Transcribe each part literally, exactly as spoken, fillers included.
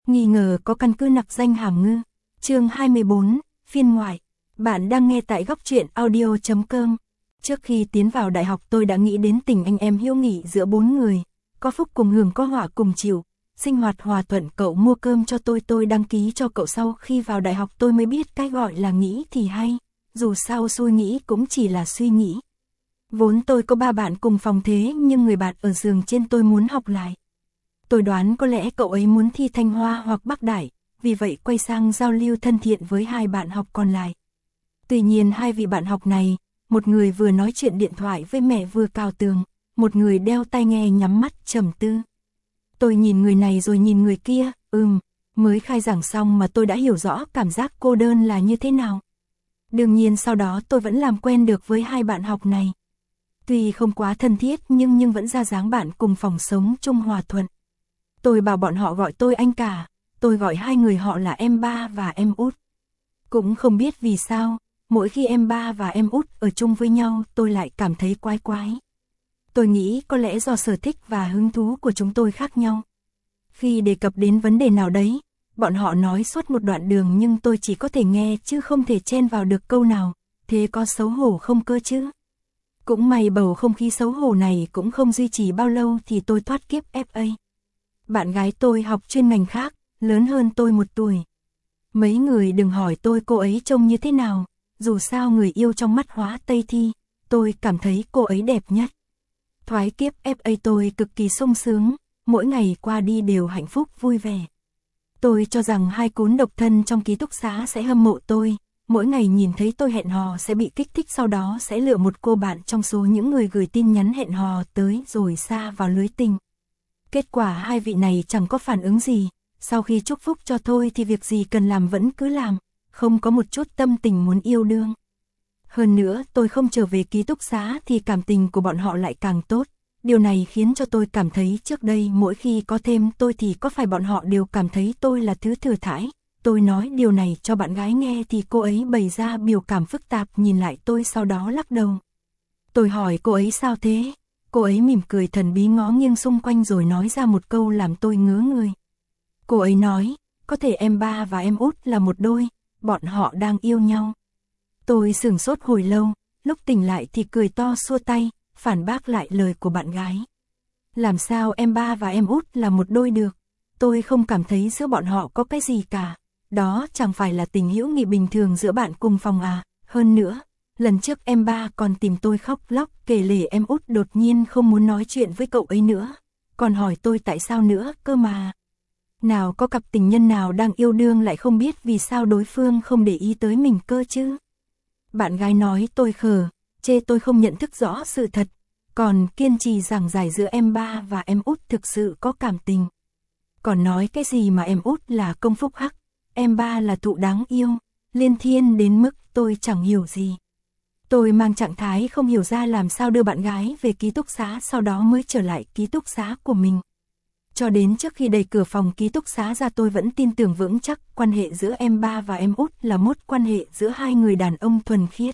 Nghi ngờ có căn cứ nặc danh hàm ngư. Chương hai mươi bốn, phiên ngoại. Bạn đang nghe tại góc truyện audio chấm com. Trước khi tiến vào đại học tôi đã nghĩ đến tình anh em hữu nghị giữa bốn người, có phúc cùng hưởng có họa cùng chịu, sinh hoạt hòa thuận. Cậu mua cơm cho tôi, tôi đăng ký cho cậu. Sau khi vào đại học tôi mới biết cái gọi là nghĩ thì hay, dù sao suy nghĩ cũng chỉ là suy nghĩ. Vốn tôi có ba bạn cùng phòng thế nhưng người bạn ở giường trên tôi muốn học lại. Tôi đoán có lẽ cậu ấy muốn thi Thanh Hoa hoặc Bắc Đại, vì vậy quay sang giao lưu thân thiện với hai bạn học còn lại. Tuy nhiên hai vị bạn học này, một người vừa nói chuyện điện thoại với mẹ vừa cào tường, một người đeo tai nghe nhắm mắt trầm tư. Tôi nhìn người này rồi nhìn người kia, ừm, mới khai giảng xong mà tôi đã hiểu rõ cảm giác cô đơn là như thế nào. Đương nhiên sau đó tôi vẫn làm quen được với hai bạn học này. Tuy không quá thân thiết nhưng nhưng vẫn ra dáng bạn cùng phòng sống chung hòa thuận. Tôi bảo bọn họ gọi tôi anh cả, tôi gọi hai người họ là em ba và em út. Cũng không biết vì sao, mỗi khi em ba và em út ở chung với nhau tôi lại cảm thấy quái quái. Tôi nghĩ có lẽ do sở thích và hứng thú của chúng tôi khác nhau. Khi đề cập đến vấn đề nào đấy, bọn họ nói suốt một đoạn đường nhưng tôi chỉ có thể nghe chứ không thể chen vào được câu nào, thế có xấu hổ không cơ chứ? Cũng may bầu không khí xấu hổ này cũng không duy trì bao lâu thì tôi thoát kiếp ép a. Bạn gái tôi học chuyên ngành khác, lớn hơn tôi một tuổi. Mấy người đừng hỏi tôi cô ấy trông như thế nào, dù sao người yêu trong mắt Hóa Tây Thi, tôi cảm thấy cô ấy đẹp nhất. Thoái kiếp ép a tôi cực kỳ sung sướng, mỗi ngày qua đi đều hạnh phúc vui vẻ. Tôi cho rằng hai cún độc thân trong ký túc xá sẽ hâm mộ tôi, mỗi ngày nhìn thấy tôi hẹn hò sẽ bị kích thích, sau đó sẽ lựa một cô bạn trong số những người gửi tin nhắn hẹn hò tới rồi sa vào lưới tình. Kết quả hai vị này chẳng có phản ứng gì, sau khi chúc phúc cho tôi thì việc gì cần làm vẫn cứ làm, không có một chút tâm tình muốn yêu đương. Hơn nữa tôi không trở về ký túc xá thì cảm tình của bọn họ lại càng tốt. Điều này khiến cho tôi cảm thấy trước đây mỗi khi có thêm tôi thì có phải bọn họ đều cảm thấy tôi là thứ thừa thãi. Tôi nói điều này cho bạn gái nghe thì cô ấy bày ra biểu cảm phức tạp nhìn lại tôi sau đó lắc đầu. Tôi hỏi cô ấy sao thế? Cô ấy mỉm cười thần bí ngó nghiêng xung quanh rồi nói ra một câu làm tôi ngớ người. Cô ấy nói, có thể em ba và em út là một đôi, bọn họ đang yêu nhau. Tôi sửng sốt hồi lâu, lúc tỉnh lại thì cười to xua tay, phản bác lại lời của bạn gái. Làm sao em ba và em út là một đôi được? Tôi không cảm thấy giữa bọn họ có cái gì cả. Đó chẳng phải là tình hữu nghị bình thường giữa bạn cùng phòng à? Hơn nữa, lần trước em ba còn tìm tôi khóc lóc kể lể em út đột nhiên không muốn nói chuyện với cậu ấy nữa. Còn hỏi tôi tại sao nữa cơ mà. Nào có cặp tình nhân nào đang yêu đương lại không biết vì sao đối phương không để ý tới mình cơ chứ? Bạn gái nói tôi khờ, chê tôi không nhận thức rõ sự thật, còn kiên trì giảng giải giữa em ba và em út thực sự có cảm tình. Còn nói cái gì mà em út là công phúc hắc, em ba là thụ đáng yêu, liên thiên đến mức tôi chẳng hiểu gì. Tôi mang trạng thái không hiểu ra làm sao đưa bạn gái về ký túc xá, sau đó mới trở lại ký túc xá của mình. Cho đến trước khi đẩy cửa phòng ký túc xá ra tôi vẫn tin tưởng vững chắc quan hệ giữa em ba và em út là mối quan hệ giữa hai người đàn ông thuần khiết.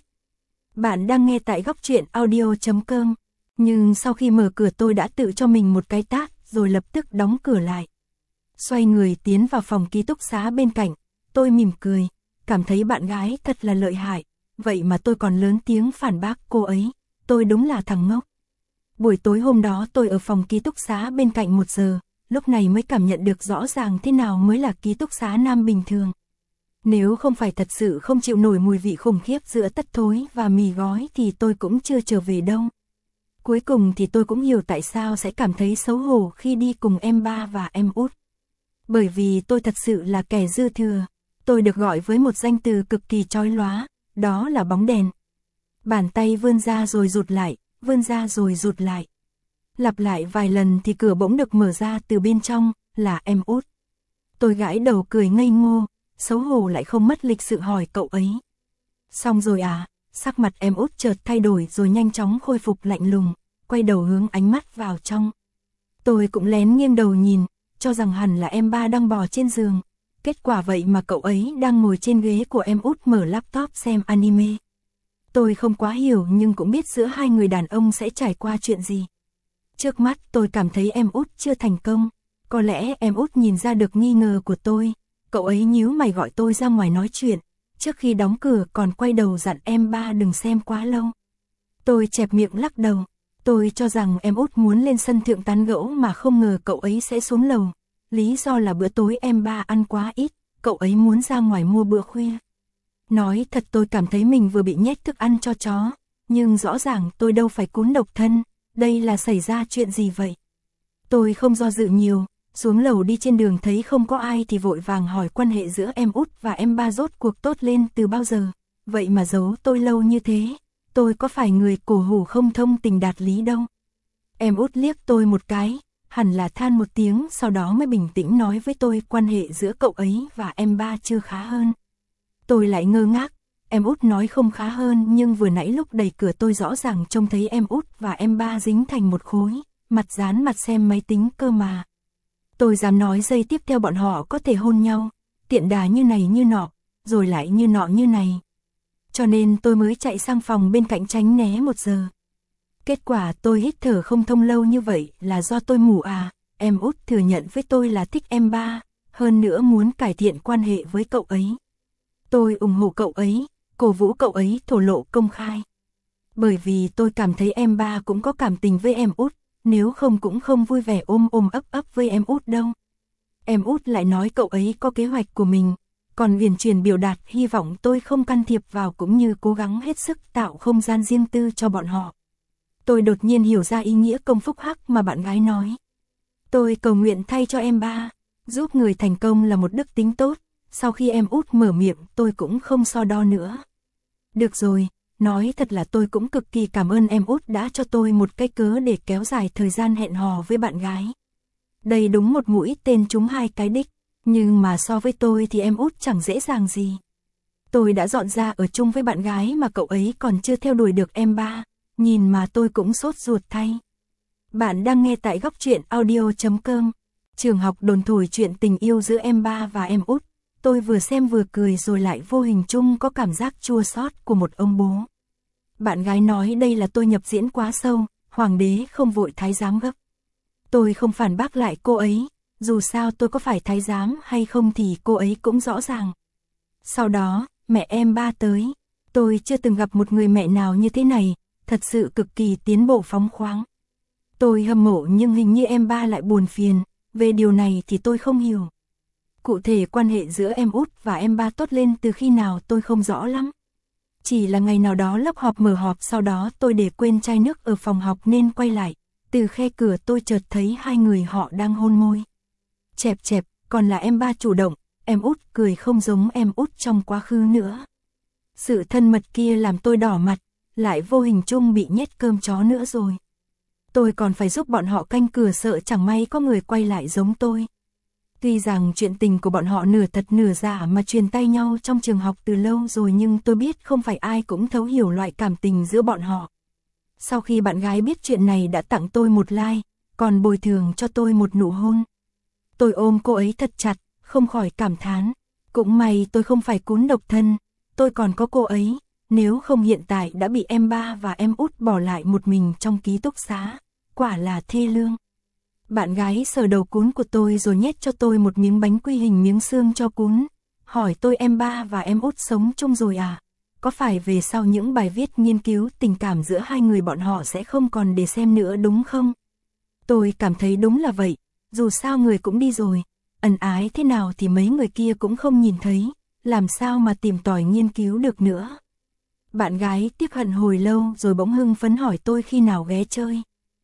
Bạn đang nghe tại góc truyện audio chấm com, nhưng sau khi mở cửa tôi đã tự cho mình một cái tát rồi lập tức đóng cửa lại. Xoay người tiến vào phòng ký túc xá bên cạnh, tôi mỉm cười, cảm thấy bạn gái thật là lợi hại, vậy mà tôi còn lớn tiếng phản bác cô ấy, tôi đúng là thằng ngốc. Buổi tối hôm đó tôi ở phòng ký túc xá bên cạnh một giờ, lúc này mới cảm nhận được rõ ràng thế nào mới là ký túc xá nam bình thường. Nếu không phải thật sự không chịu nổi mùi vị khủng khiếp giữa tất thối và mì gói thì tôi cũng chưa trở về đâu. Cuối cùng thì tôi cũng hiểu tại sao sẽ cảm thấy xấu hổ khi đi cùng em ba và em út. Bởi vì tôi thật sự là kẻ dư thừa, tôi được gọi với một danh từ cực kỳ chói lóa, đó là bóng đèn. Bàn tay vươn ra rồi rụt lại, vươn ra rồi rụt lại. Lặp lại vài lần thì cửa bỗng được mở ra từ bên trong, là em út. Tôi gãi đầu cười ngây ngô, xấu hổ lại không mất lịch sự hỏi cậu ấy. Xong rồi à? Sắc mặt em út chợt thay đổi rồi nhanh chóng khôi phục lạnh lùng, quay đầu hướng ánh mắt vào trong. Tôi cũng lén nghiêng đầu nhìn, cho rằng hẳn là em ba đang bò trên giường. Kết quả vậy mà cậu ấy đang ngồi trên ghế của em út mở laptop xem anime. Tôi không quá hiểu nhưng cũng biết giữa hai người đàn ông sẽ trải qua chuyện gì. Trước mắt tôi cảm thấy em út chưa thành công, Có lẽ em út nhìn ra được nghi ngờ của tôi, cậu ấy nhíu mày gọi tôi ra ngoài nói chuyện, trước khi đóng cửa còn quay đầu dặn em ba đừng xem quá lâu. Tôi chẹp miệng lắc đầu, tôi cho rằng em út muốn lên sân thượng tán gẫu mà không ngờ cậu ấy sẽ xuống lầu, lý do là bữa tối em ba ăn quá ít, cậu ấy muốn ra ngoài mua bữa khuya. Nói thật tôi cảm thấy mình vừa bị nhét thức ăn cho chó, nhưng rõ ràng tôi đâu phải cún độc thân, đây là xảy ra chuyện gì vậy? Tôi không do dự nhiều, xuống lầu đi trên đường thấy không có ai thì vội vàng hỏi quan hệ giữa em út và em ba rốt cuộc tốt lên từ bao giờ, vậy mà giấu tôi lâu như thế, tôi có phải người cổ hủ không thông tình đạt lý đâu. Em út liếc tôi một cái, hẳn là than một tiếng sau đó mới bình tĩnh nói với tôi quan hệ giữa cậu ấy và em ba chưa khá hơn. Tôi lại ngơ ngác, em út nói không khá hơn nhưng vừa nãy lúc đẩy cửa tôi rõ ràng trông thấy em út và em ba dính thành một khối, mặt dán mặt xem máy tính cơ mà. Tôi dám nói giây tiếp theo bọn họ có thể hôn nhau, tiện đà như này như nọ, rồi lại như nọ như này. Cho nên tôi mới chạy sang phòng bên cạnh tránh né một giờ. Kết quả tôi hít thở không thông lâu như vậy là do tôi mù à, em út thừa nhận với tôi là thích em ba, hơn nữa muốn cải thiện quan hệ với cậu ấy. Tôi ủng hộ cậu ấy, cổ vũ cậu ấy thổ lộ công khai. Bởi vì tôi cảm thấy em ba cũng có cảm tình với em út, nếu không cũng không vui vẻ ôm ôm ấp ấp với em út đâu. Em út lại nói cậu ấy có kế hoạch của mình, còn viền truyền biểu đạt hy vọng tôi không can thiệp vào cũng như cố gắng hết sức tạo không gian riêng tư cho bọn họ. Tôi đột nhiên hiểu ra ý nghĩa công phúc hắc mà bạn gái nói. Tôi cầu nguyện thay cho em ba, giúp người thành công là một đức tính tốt, sau khi em út mở miệng tôi cũng không so đo nữa. Được rồi, nói thật là tôi cũng cực kỳ cảm ơn em út đã cho tôi một cái cớ để kéo dài thời gian hẹn hò với bạn gái. Đây đúng một mũi tên trúng hai cái đích, nhưng mà so với tôi thì em út chẳng dễ dàng gì. Tôi đã dọn ra ở chung với bạn gái mà cậu ấy còn chưa theo đuổi được em ba, nhìn mà tôi cũng sốt ruột thay. Bạn đang nghe tại góc truyện audio chấm com, trường học đồn thổi chuyện tình yêu giữa em ba và em út. Tôi vừa xem vừa cười rồi lại vô hình chung có cảm giác chua xót của một ông bố. Bạn gái nói đây là tôi nhập diễn quá sâu, hoàng đế không vội thái giám gấp. Tôi không phản bác lại cô ấy, dù sao tôi có phải thái giám hay không thì cô ấy cũng rõ ràng. Sau đó, mẹ em ba tới, tôi chưa từng gặp một người mẹ nào như thế này, thật sự cực kỳ tiến bộ phóng khoáng. Tôi hâm mộ nhưng hình như em ba lại buồn phiền, về điều này thì tôi không hiểu. Cụ thể quan hệ giữa em út và em ba tốt lên từ khi nào tôi không rõ lắm. Chỉ là ngày nào đó lớp họp mở họp sau đó tôi để quên chai nước ở phòng học nên quay lại. Từ khe cửa tôi chợt thấy hai người họ đang hôn môi. Chẹp chẹp, còn là em ba chủ động, em út cười không giống em út trong quá khứ nữa. Sự thân mật kia làm tôi đỏ mặt, lại vô hình chung bị nhét cơm chó nữa rồi. Tôi còn phải giúp bọn họ canh cửa sợ chẳng may có người quay lại giống tôi. Tuy rằng chuyện tình của bọn họ nửa thật nửa giả mà truyền tay nhau trong trường học từ lâu rồi nhưng tôi biết không phải ai cũng thấu hiểu loại cảm tình giữa bọn họ. Sau khi bạn gái biết chuyện này đã tặng tôi một like, còn bồi thường cho tôi một nụ hôn. Tôi ôm cô ấy thật chặt, không khỏi cảm thán. Cũng may tôi không phải cún độc thân, tôi còn có cô ấy, nếu không hiện tại đã bị em ba và em út bỏ lại một mình trong ký túc xá, quả là thê lương. Bạn gái sờ đầu cún của tôi rồi nhét cho tôi một miếng bánh quy hình miếng xương cho cún, hỏi tôi em ba và em út sống chung rồi à? Có phải về sau những bài viết nghiên cứu tình cảm giữa hai người bọn họ sẽ không còn để xem nữa đúng không? Tôi cảm thấy đúng là vậy, dù sao người cũng đi rồi, ẩn ái thế nào thì mấy người kia cũng không nhìn thấy, làm sao mà tìm tòi nghiên cứu được nữa. Bạn gái tiếc hận hồi lâu rồi bỗng hưng phấn hỏi tôi khi nào ghé chơi.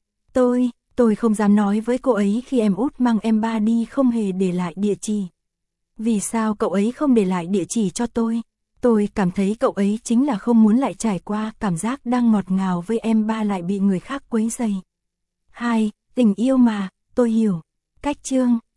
Tôi, tôi không dám nói với cô ấy khi em út mang em ba đi không hề để lại địa chỉ. Vì sao cậu ấy không để lại địa chỉ cho tôi? Tôi cảm thấy cậu ấy chính là không muốn lại trải qua cảm giác đang ngọt ngào với em ba lại bị người khác quấy rầy. Hai, tình yêu mà, tôi hiểu. Cách chương